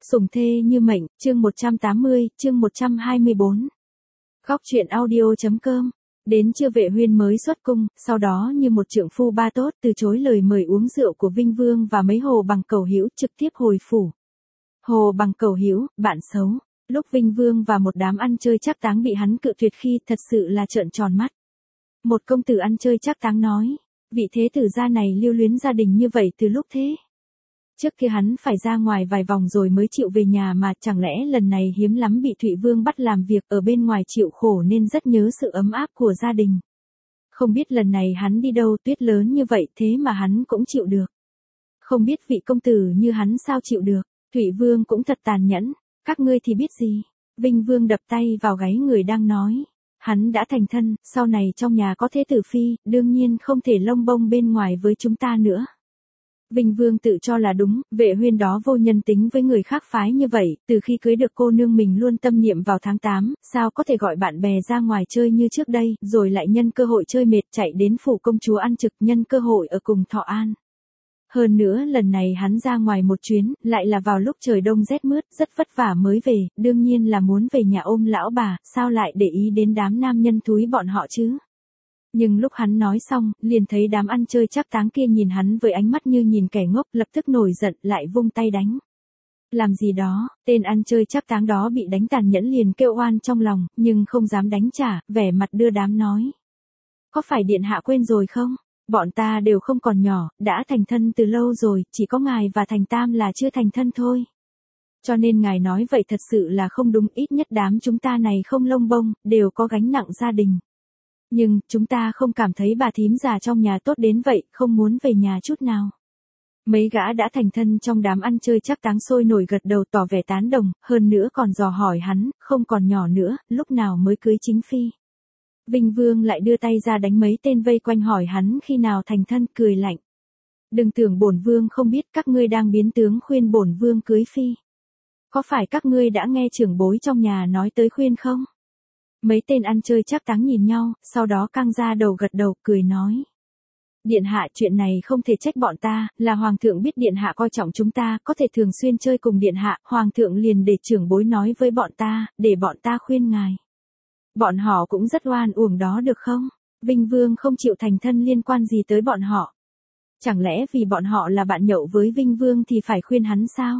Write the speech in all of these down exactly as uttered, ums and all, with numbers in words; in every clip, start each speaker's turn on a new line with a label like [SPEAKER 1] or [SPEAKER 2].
[SPEAKER 1] Sủng thê như mệnh, chương một trăm tám mươi, chương một trăm hai mươi bốn. Góc truyện audio.com. Đến trưa Vệ Huyên mới xuất cung, sau đó như một trượng phu ba tốt từ chối lời mời uống rượu của Vinh Vương và mấy Hồ Bằng Cẩu Hữu trực tiếp hồi phủ. Hồ Bằng Cẩu Hữu, bạn xấu. Lúc Vinh Vương và một đám ăn chơi trác táng bị hắn cự tuyệt khi thật sự là trợn tròn mắt. Một công tử ăn chơi trác táng nói, vị thế tử gia này lưu luyến gia đình như vậy từ lúc thế. Trước kia hắn phải ra ngoài vài vòng rồi mới chịu về nhà mà chẳng lẽ lần này hiếm lắm bị Thụy Vương bắt làm việc ở bên ngoài chịu khổ nên rất nhớ sự ấm áp của gia đình. Không biết lần này hắn đi đâu tuyết lớn như vậy thế mà hắn cũng chịu được. Không biết vị công tử như hắn sao chịu được, Thụy Vương cũng thật tàn nhẫn, các ngươi thì biết gì. Vinh Vương đập tay vào gáy người đang nói. Hắn đã thành thân, sau này trong nhà có thế tử phi, đương nhiên không thể lông bông bên ngoài với chúng ta nữa. Vinh Vương tự cho là đúng, Vệ Huyên đó vô nhân tính với người khác phái như vậy, từ khi cưới được cô nương mình luôn tâm niệm vào tháng tám, sao có thể gọi bạn bè ra ngoài chơi như trước đây, rồi lại nhân cơ hội chơi mệt chạy đến phủ công chúa ăn trực, nhân cơ hội ở cùng Thọ An. Hơn nữa lần này hắn ra ngoài một chuyến, lại là vào lúc trời đông rét mướt, rất vất vả mới về, đương nhiên là muốn về nhà ôm lão bà, sao lại để ý đến đám nam nhân thúi bọn họ chứ. Nhưng lúc hắn nói xong, liền thấy đám ăn chơi trác táng kia nhìn hắn với ánh mắt như nhìn kẻ ngốc, lập tức nổi giận, lại vung tay đánh. Làm gì đó, tên ăn chơi trác táng đó bị đánh tàn nhẫn liền kêu oan trong lòng, nhưng không dám đánh trả, vẻ mặt đưa đám nói. Có phải điện hạ quên rồi không? Bọn ta đều không còn nhỏ, đã thành thân từ lâu rồi, chỉ có ngài và Thành Tam là chưa thành thân thôi. Cho nên ngài nói vậy thật sự là không đúng, ít nhất đám chúng ta này không lông bông, đều có gánh nặng gia đình. Nhưng, chúng ta không cảm thấy bà thím già trong nhà tốt đến vậy, không muốn về nhà chút nào. Mấy gã đã thành thân trong đám ăn chơi trác táng sôi nổi gật đầu tỏ vẻ tán đồng, hơn nữa còn dò hỏi hắn, không còn nhỏ nữa, lúc nào mới cưới chính phi. Vinh Vương lại đưa tay ra đánh mấy tên vây quanh hỏi hắn khi nào thành thân, cười lạnh. Đừng tưởng bổn vương không biết các ngươi đang biến tướng khuyên bổn vương cưới phi. Có phải các ngươi đã nghe trưởng bối trong nhà nói tới khuyên không? Mấy tên ăn chơi trác táng nhìn nhau, sau đó căng ra đầu gật đầu, cười nói. Điện hạ, chuyện này không thể trách bọn ta, là hoàng thượng biết điện hạ coi trọng chúng ta, có thể thường xuyên chơi cùng điện hạ, hoàng thượng liền để trưởng bối nói với bọn ta, để bọn ta khuyên ngài. Bọn họ cũng rất oan uổng đó được không? Vinh Vương không chịu thành thân liên quan gì tới bọn họ. Chẳng lẽ vì bọn họ là bạn nhậu với Vinh Vương thì phải khuyên hắn sao?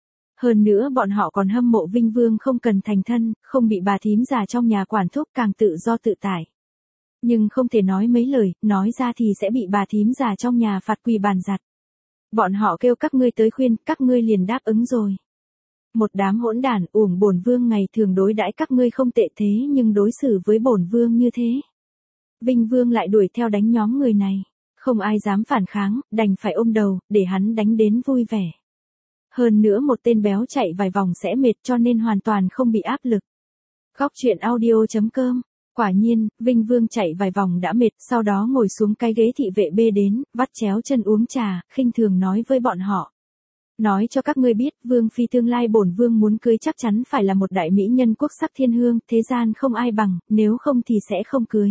[SPEAKER 1] Hơn nữa bọn họ còn hâm mộ Vinh Vương không cần thành thân, không bị bà thím già trong nhà quản thúc, càng tự do tự tại. Nhưng không thể nói mấy lời, nói ra thì sẽ bị bà thím già trong nhà phạt quỳ bàn giặt. Bọn họ kêu các ngươi tới khuyên, các ngươi liền đáp ứng rồi. Một đám hỗn đản, uổng bổn vương ngày thường đối đãi các ngươi không tệ thế nhưng đối xử với bổn vương như thế. Vinh Vương lại đuổi theo đánh nhóm người này. Không ai dám phản kháng, đành phải ôm đầu, để hắn đánh đến vui vẻ. Hơn nữa một tên béo chạy vài vòng sẽ mệt cho nên hoàn toàn không bị áp lực. Góc truyện audio.com. Quả nhiên, Vinh Vương chạy vài vòng đã mệt, sau đó ngồi xuống cái ghế thị vệ bê đến, vắt chéo chân uống trà, khinh thường nói với bọn họ. Nói cho các ngươi biết, Vương phi tương lai bổn vương muốn cưới chắc chắn phải là một đại mỹ nhân quốc sắc thiên hương, thế gian không ai bằng, nếu không thì sẽ không cưới.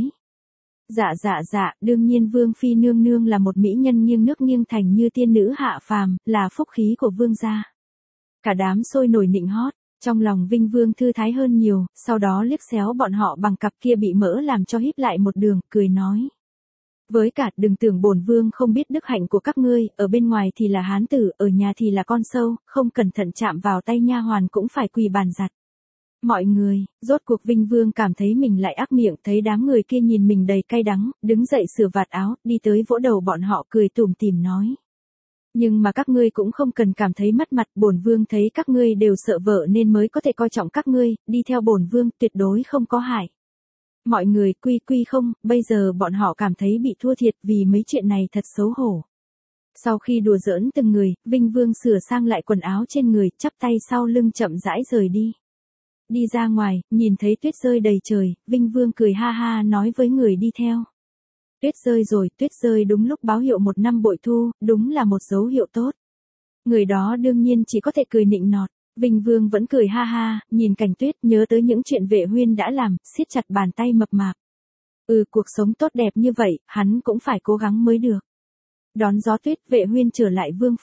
[SPEAKER 1] Dạ dạ dạ, đương nhiên Vương phi nương nương là một mỹ nhân nghiêng nước nghiêng thành như tiên nữ hạ phàm, là phúc khí của vương gia. Cả đám sôi nổi nịnh hót, trong lòng Vinh Vương thư thái hơn nhiều, sau đó liếc xéo bọn họ bằng cặp kia bị mỡ làm cho híp lại một đường, cười nói. Với cả, đừng tưởng bổn vương không biết đức hạnh của các ngươi, ở bên ngoài thì là hán tử, ở nhà thì là con sâu, không cẩn thận chạm vào tay nha hoàn cũng phải quỳ bàn giặt. Mọi người, rốt cuộc Vinh Vương cảm thấy mình lại ác miệng, thấy đám người kia nhìn mình đầy cay đắng, đứng dậy sửa vạt áo, đi tới vỗ đầu bọn họ cười tủm tỉm nói. Nhưng mà các ngươi cũng không cần cảm thấy mất mặt, bổn vương thấy các ngươi đều sợ vợ nên mới có thể coi trọng các ngươi, đi theo bổn vương tuyệt đối không có hại. Mọi người quy quy không, bây giờ bọn họ cảm thấy bị thua thiệt vì mấy chuyện này thật xấu hổ. Sau khi đùa giỡn từng người, Vinh Vương sửa sang lại quần áo trên người, chắp tay sau lưng chậm rãi rời đi. Đi ra ngoài, nhìn thấy tuyết rơi đầy trời, Vinh Vương cười ha ha nói với người đi theo. Tuyết rơi rồi, tuyết rơi đúng lúc báo hiệu một năm bội thu, đúng là một dấu hiệu tốt. Người đó đương nhiên chỉ có thể cười nịnh nọt. Vinh Vương vẫn cười ha ha, nhìn cảnh tuyết, nhớ tới những chuyện Vệ Huyên đã làm, siết chặt bàn tay mập mạp. Ừ, cuộc sống tốt đẹp như vậy, hắn cũng phải cố gắng mới được. Đón gió tuyết, Vệ Huyên trở lại vương phủ.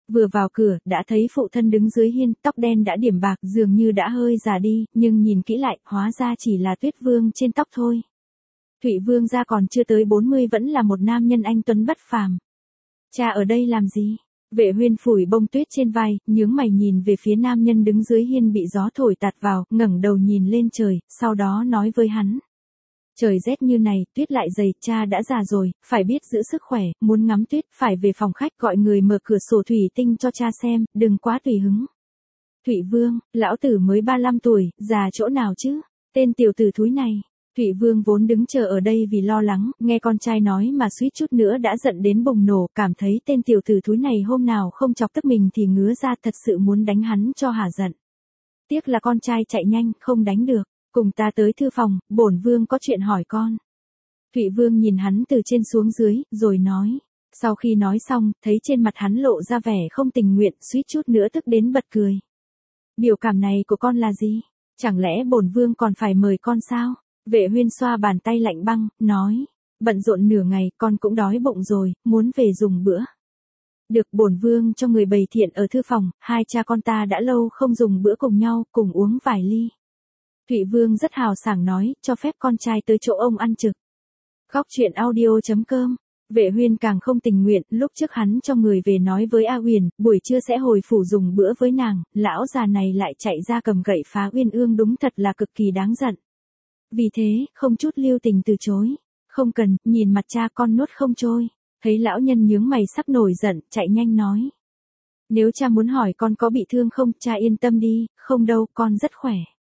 [SPEAKER 1] Vừa vào cửa, đã thấy phụ thân đứng dưới hiên, tóc đen đã điểm bạc, dường như đã hơi già đi, nhưng nhìn kỹ lại, hóa ra chỉ là Tuyết Vương trên tóc thôi. Thụy Vương gia còn chưa tới bốn mươi vẫn là một nam nhân anh tuấn bất phàm. Cha ở đây làm gì? Vệ Huyên phủi bông tuyết trên vai, nhướng mày nhìn về phía nam nhân đứng dưới hiên bị gió thổi tạt vào, ngẩng đầu nhìn lên trời, sau đó nói với hắn. Trời rét như này, tuyết lại dày, cha đã già rồi, phải biết giữ sức khỏe, muốn ngắm tuyết, phải về phòng khách gọi người mở cửa sổ thủy tinh cho cha xem, đừng quá tùy hứng. Thụy Vương, lão tử mới ba mươi lăm tuổi, già chỗ nào chứ? Tên tiểu tử thúi này. Thụy Vương vốn đứng chờ ở đây vì lo lắng, nghe con trai nói mà suýt chút nữa đã giận đến bùng nổ, cảm thấy tên tiểu tử thúi này hôm nào không chọc tức mình thì ngứa ra, thật sự muốn đánh hắn cho hả giận. Tiếc là con trai chạy nhanh, không đánh được. Cùng ta tới thư phòng, bổn vương có chuyện hỏi con. Thụy Vương nhìn hắn từ trên xuống dưới, rồi nói. Sau khi nói xong, thấy trên mặt hắn lộ ra vẻ không tình nguyện, suýt chút nữa tức đến bật cười. Biểu cảm này của con là gì? Chẳng lẽ bổn vương còn phải mời con sao? Vệ Huyên xoa bàn tay lạnh băng, nói. Bận rộn nửa ngày, con cũng đói bụng rồi, muốn về dùng bữa. Được, bổn vương cho người bày thiện ở thư phòng, hai cha con ta đã lâu không dùng bữa cùng nhau, cùng uống vài ly. Thụy Vương rất hào sảng nói, cho phép con trai tới chỗ ông ăn trực. Góc truyện audio chấm com. Vệ Huyên càng không tình nguyện, lúc trước hắn cho người về nói với A Uyển, buổi trưa sẽ hồi phủ dùng bữa với nàng, lão già này lại chạy ra cầm gậy phá Uyên Ương, đúng thật là cực kỳ đáng giận. Vì thế, không chút lưu tình từ chối. Không cần, nhìn mặt cha con nuốt không trôi. Thấy lão nhân nhướng mày sắp nổi giận, chạy nhanh nói. Nếu cha muốn hỏi con có bị thương không, cha yên tâm đi, không đâu, con rất khỏe.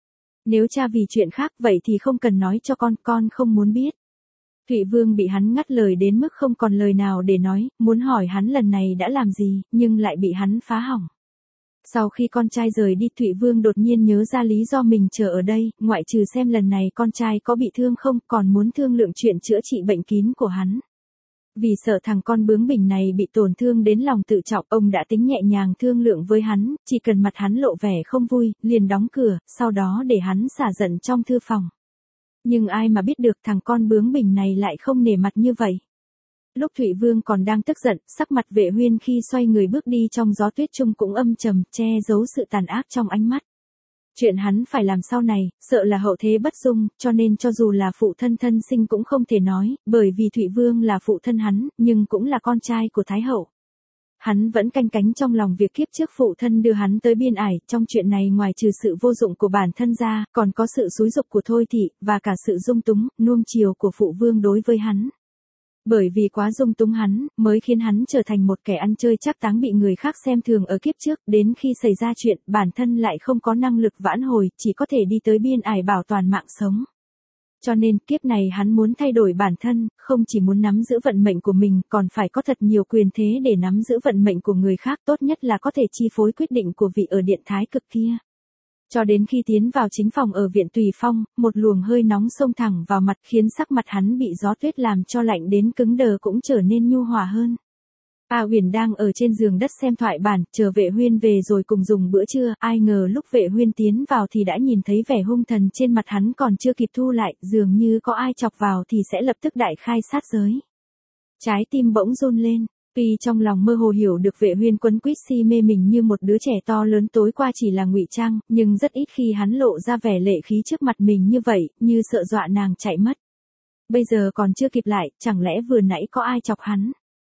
[SPEAKER 1] Nếu cha vì chuyện khác vậy thì không cần nói cho con, con không muốn biết. Thụy Vương bị hắn ngắt lời đến mức không còn lời nào để nói, muốn hỏi hắn lần này đã làm gì, nhưng lại bị hắn phá hỏng. Sau khi con trai rời đi, Thụy Vương đột nhiên nhớ ra lý do mình chờ ở đây, ngoại trừ xem lần này con trai có bị thương không, còn muốn thương lượng chuyện chữa trị bệnh kín của hắn. Vì sợ thằng con bướng bỉnh này bị tổn thương đến lòng tự trọng, ông đã tính nhẹ nhàng thương lượng với hắn, chỉ cần mặt hắn lộ vẻ không vui, liền đóng cửa, sau đó để hắn xả giận trong thư phòng. Nhưng ai mà biết được thằng con bướng bỉnh này lại không nể mặt như vậy. Lúc Thụy Vương còn đang tức giận, sắc mặt Vệ Huyên khi xoay người bước đi trong gió tuyết trung cũng âm trầm, che giấu sự tàn ác trong ánh mắt. Chuyện hắn phải làm sau này, sợ là hậu thế bất dung, cho nên cho dù là phụ thân thân sinh cũng không thể nói, bởi vì Thụy Vương là phụ thân hắn, nhưng cũng là con trai của Thái Hậu. Hắn vẫn canh cánh trong lòng việc kiếp trước phụ thân đưa hắn tới biên ải, trong chuyện này ngoài trừ sự vô dụng của bản thân ra, còn có sự xúi giục của Thôi Thị, và cả sự dung túng, nuông chiều của phụ vương đối với hắn. Bởi vì quá dung túng hắn, mới khiến hắn trở thành một kẻ ăn chơi trác táng bị người khác xem thường ở kiếp trước, đến khi xảy ra chuyện, bản thân lại không có năng lực vãn hồi, chỉ có thể đi tới biên ải bảo toàn mạng sống. Cho nên, kiếp này hắn muốn thay đổi bản thân, không chỉ muốn nắm giữ vận mệnh của mình, còn phải có thật nhiều quyền thế để nắm giữ vận mệnh của người khác, tốt nhất là có thể chi phối quyết định của vị ở điện thái cực kia. Cho đến khi tiến vào chính phòng ở viện Tùy Phong, một luồng hơi nóng xông thẳng vào mặt khiến sắc mặt hắn bị gió tuyết làm cho lạnh đến cứng đờ cũng trở nên nhu hòa hơn. A Uyển đang ở trên giường đất xem thoại bản, chờ Vệ Huyên về rồi cùng dùng bữa trưa, ai ngờ lúc Vệ Huyên tiến vào thì đã nhìn thấy vẻ hung thần trên mặt hắn còn chưa kịp thu lại, dường như có ai chọc vào thì sẽ lập tức đại khai sát giới. Trái tim bỗng run lên. Tuy trong lòng mơ hồ hiểu được Vệ Huyên quấn quýt si mê mình như một đứa trẻ to lớn tối qua chỉ là ngụy trang, nhưng rất ít khi hắn lộ ra vẻ lệ khí trước mặt mình như vậy, như sợ dọa nàng chạy mất. Bây giờ còn chưa kịp lại, chẳng lẽ vừa nãy có ai chọc hắn?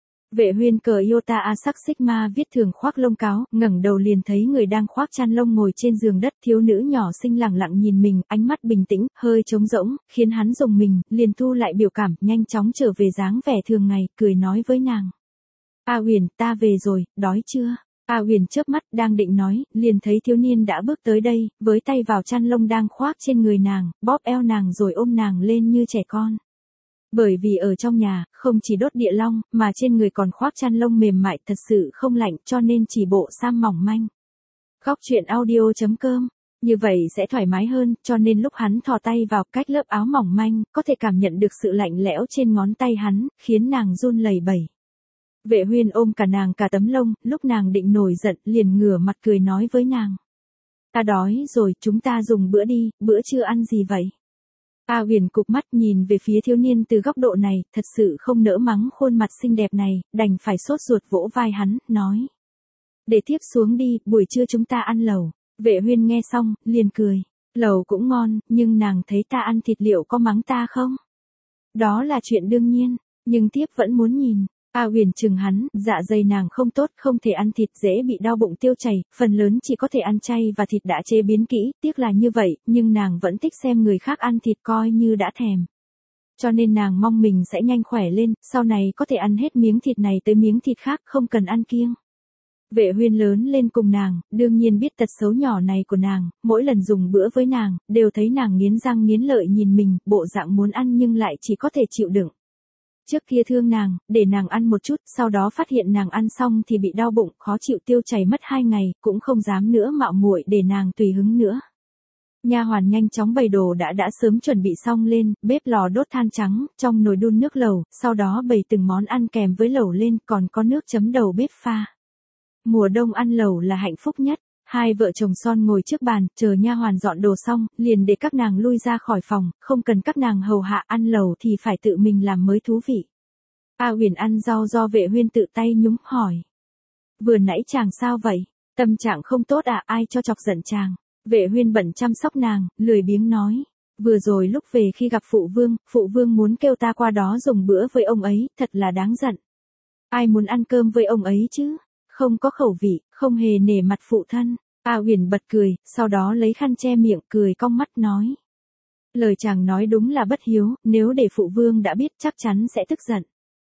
[SPEAKER 1] Vệ Huyên cờ Iota A sắc Sigma viết thường khoác lông cáo, ngẩng đầu liền thấy người đang khoác chăn lông ngồi trên giường đất, thiếu nữ nhỏ xinh lẳng lặng nhìn mình, ánh mắt bình tĩnh, hơi trống rỗng, khiến hắn rùng mình, liền thu lại biểu cảm, nhanh chóng trở về dáng vẻ thường ngày, cười nói với nàng. A Uyển, ta về rồi, đói chưa? A Uyển chớp mắt, đang định nói, liền thấy thiếu niên đã bước tới đây, với tay vào chăn lông đang khoác trên người nàng, bóp eo nàng rồi ôm nàng lên như trẻ con. Bởi vì ở trong nhà, không chỉ đốt địa long, mà trên người còn khoác chăn lông mềm mại thật sự không lạnh, cho nên chỉ bộ sam mỏng manh. Góc truyện audio chấm com. Như vậy sẽ thoải mái hơn, cho nên lúc hắn thò tay vào cách lớp áo mỏng manh, có thể cảm nhận được sự lạnh lẽo trên ngón tay hắn, khiến nàng run lẩy bẩy. Vệ Huyên ôm cả nàng cả tấm lông, lúc nàng định nổi giận, liền ngửa mặt cười nói với nàng. Ta đói rồi, chúng ta dùng bữa đi, bữa trưa ăn gì vậy? A Uyển cụp mắt nhìn về phía thiếu niên từ góc độ này, thật sự không nỡ mắng khuôn mặt xinh đẹp này, đành phải sốt ruột vỗ vai hắn, nói. Để tiếp xuống đi, buổi trưa chúng ta ăn lẩu. Vệ Huyên nghe xong, liền cười. Lẩu cũng ngon, nhưng nàng thấy ta ăn thịt liệu có mắng ta không? Đó là chuyện đương nhiên, nhưng tiếp vẫn muốn nhìn. A Huyền chừng hắn, dạ dày nàng không tốt, không thể ăn thịt, dễ bị đau bụng tiêu chảy, phần lớn chỉ có thể ăn chay và thịt đã chế biến kỹ, tiếc là như vậy, nhưng nàng vẫn thích xem người khác ăn thịt coi như đã thèm. Cho nên nàng mong mình sẽ nhanh khỏe lên, sau này có thể ăn hết miếng thịt này tới miếng thịt khác, không cần ăn kiêng. Vệ Huyên lớn lên cùng nàng, đương nhiên biết tật xấu nhỏ này của nàng, mỗi lần dùng bữa với nàng, đều thấy nàng nghiến răng nghiến lợi nhìn mình, bộ dạng muốn ăn nhưng lại chỉ có thể chịu đựng. Trước kia thương nàng, để nàng ăn một chút, sau đó phát hiện nàng ăn xong thì bị đau bụng, khó chịu tiêu chảy mất hai ngày, cũng không dám nữa mạo muội để nàng tùy hứng nữa. Nha hoàn nhanh chóng bày đồ đã đã sớm chuẩn bị xong lên, bếp lò đốt than trắng, trong nồi đun nước lẩu, sau đó bày từng món ăn kèm với lẩu lên, còn có nước chấm đầu bếp pha. Mùa đông ăn lẩu là hạnh phúc nhất. Hai vợ chồng son ngồi trước bàn, chờ nha hoàn dọn đồ xong, liền để các nàng lui ra khỏi phòng, không cần các nàng hầu hạ, ăn lẩu thì phải tự mình làm mới thú vị. A Huyền ăn rau do Vệ Huyên tự tay nhúng, hỏi. Vừa nãy chàng sao vậy? Tâm trạng không tốt à, ai cho chọc giận chàng? Vệ Huyên bận chăm sóc nàng, lười biếng nói. Vừa rồi lúc về khi gặp phụ vương, phụ vương muốn kêu ta qua đó dùng bữa với ông ấy, thật là đáng giận. Ai muốn ăn cơm với ông ấy chứ? Không có khẩu vị, không hề nể mặt phụ thân. A Huyền bật cười, sau đó lấy khăn che miệng, cười cong mắt nói. Lời chàng nói đúng là bất hiếu, nếu để phụ vương đã biết chắc chắn sẽ tức giận.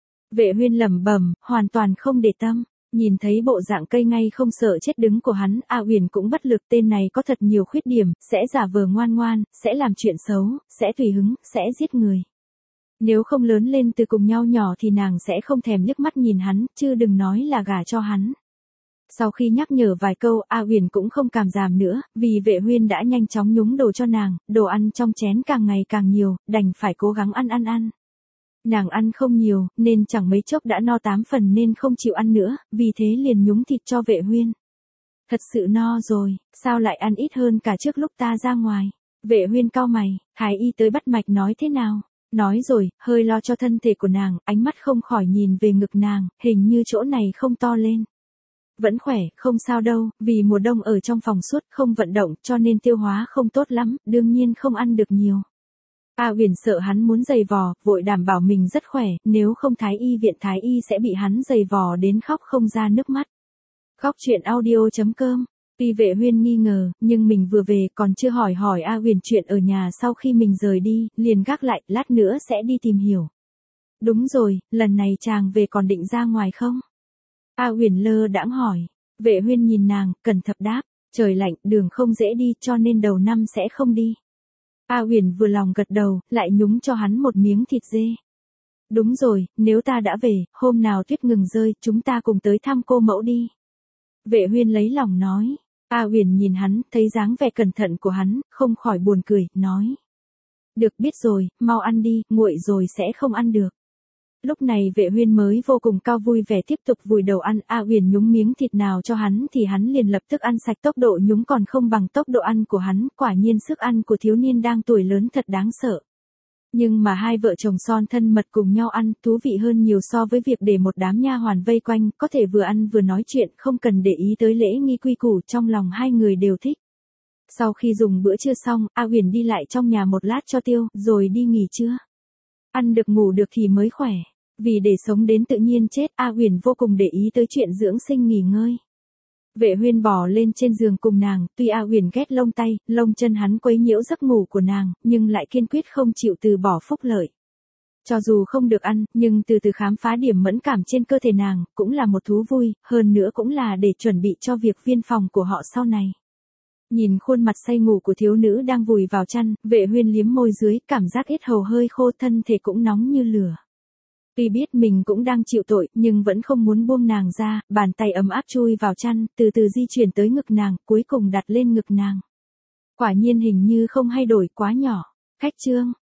[SPEAKER 1] Vệ Huyên lẩm bẩm, hoàn toàn không để tâm. Nhìn thấy bộ dạng cây ngay không sợ chết đứng của hắn, A Huyền cũng bất lực, tên này có thật nhiều khuyết điểm, sẽ giả vờ ngoan ngoan, sẽ làm chuyện xấu, sẽ tùy hứng, sẽ giết người. Nếu không lớn lên từ cùng nhau nhỏ thì nàng sẽ không thèm liếc mắt nhìn hắn, chứ đừng nói là gả cho hắn. Sau khi nhắc nhở vài câu, A Huyền cũng không cảm giảm nữa, vì Vệ Huyên đã nhanh chóng nhúng đồ cho nàng, đồ ăn trong chén càng ngày càng nhiều, đành phải cố gắng ăn ăn ăn. Nàng ăn không nhiều, nên chẳng mấy chốc đã no tám phần nên không chịu ăn nữa, vì thế liền nhúng thịt cho Vệ Huyên. Thật sự no rồi, sao lại ăn ít hơn cả trước lúc ta ra ngoài? Vệ Huyên cau mày, thái y tới bắt mạch nói thế nào? Nói rồi, hơi lo cho thân thể của nàng, ánh mắt không khỏi nhìn về ngực nàng, hình như chỗ này không to lên. Vẫn khỏe, không sao đâu, vì mùa đông ở trong phòng suốt không vận động cho nên tiêu hóa không tốt lắm, đương nhiên không ăn được nhiều. A Huyền sợ hắn muốn giày vò, vội đảm bảo mình rất khỏe, nếu không thái y viện thái y sẽ bị hắn giày vò đến khóc không ra nước mắt. Khóc chuyện audio chấm com. Tuy Vệ Huyên nghi ngờ, nhưng mình vừa về còn chưa hỏi hỏi A Huyền chuyện ở nhà, sau khi mình rời đi, liền gác lại, lát nữa sẽ đi tìm hiểu. Đúng rồi, lần này chàng về còn định ra ngoài không? A Huyền lơ đãng hỏi. Vệ Huyên nhìn nàng, cẩn thận đáp, trời lạnh, đường không dễ đi cho nên đầu năm sẽ không đi. A Huyền vừa lòng gật đầu, lại nhúng cho hắn một miếng thịt dê. Đúng rồi, nếu ta đã về, hôm nào tuyết ngừng rơi, chúng ta cùng tới thăm cô mẫu đi. Vệ Huyên lấy lòng nói. A Huyền nhìn hắn, thấy dáng vẻ cẩn thận của hắn, không khỏi buồn cười, nói. Được biết rồi, mau ăn đi, nguội rồi sẽ không ăn được. Lúc này Vệ Huyên mới vô cùng cao vui vẻ tiếp tục vùi đầu ăn. A Huyền nhúng miếng thịt nào cho hắn thì hắn liền lập tức ăn sạch, tốc độ nhúng còn không bằng tốc độ ăn của hắn, quả nhiên sức ăn của thiếu niên đang tuổi lớn thật đáng sợ. Nhưng mà hai vợ chồng son thân mật cùng nhau ăn, thú vị hơn nhiều so với việc để một đám nha hoàn vây quanh, có thể vừa ăn vừa nói chuyện, không cần để ý tới lễ nghi quy củ, trong lòng hai người đều thích. Sau khi dùng bữa trưa xong, A Huyền đi lại trong nhà một lát cho tiêu, rồi đi nghỉ trưa. Ăn được ngủ được thì mới khỏe. Vì để sống đến tự nhiên chết, A Huyền vô cùng để ý tới chuyện dưỡng sinh nghỉ ngơi. Vệ Huyên bò lên trên giường cùng nàng, tuy A Huyền ghét lông tay, lông chân hắn quấy nhiễu giấc ngủ của nàng, nhưng lại kiên quyết không chịu từ bỏ phúc lợi. Cho dù không được ăn, nhưng từ từ khám phá điểm mẫn cảm trên cơ thể nàng, cũng là một thú vui, hơn nữa cũng là để chuẩn bị cho việc viên phòng của họ sau này. Nhìn khuôn mặt say ngủ của thiếu nữ đang vùi vào chăn, Vệ Huyên liếm môi dưới, cảm giác yết hầu hơi khô, thân thể cũng nóng như lửa. Tuy biết mình cũng đang chịu tội, nhưng vẫn không muốn buông nàng ra, bàn tay ấm áp chui vào chăn, từ từ di chuyển tới ngực nàng, cuối cùng đặt lên ngực nàng. Quả nhiên hình như không hay đổi, quá nhỏ. Khách chương.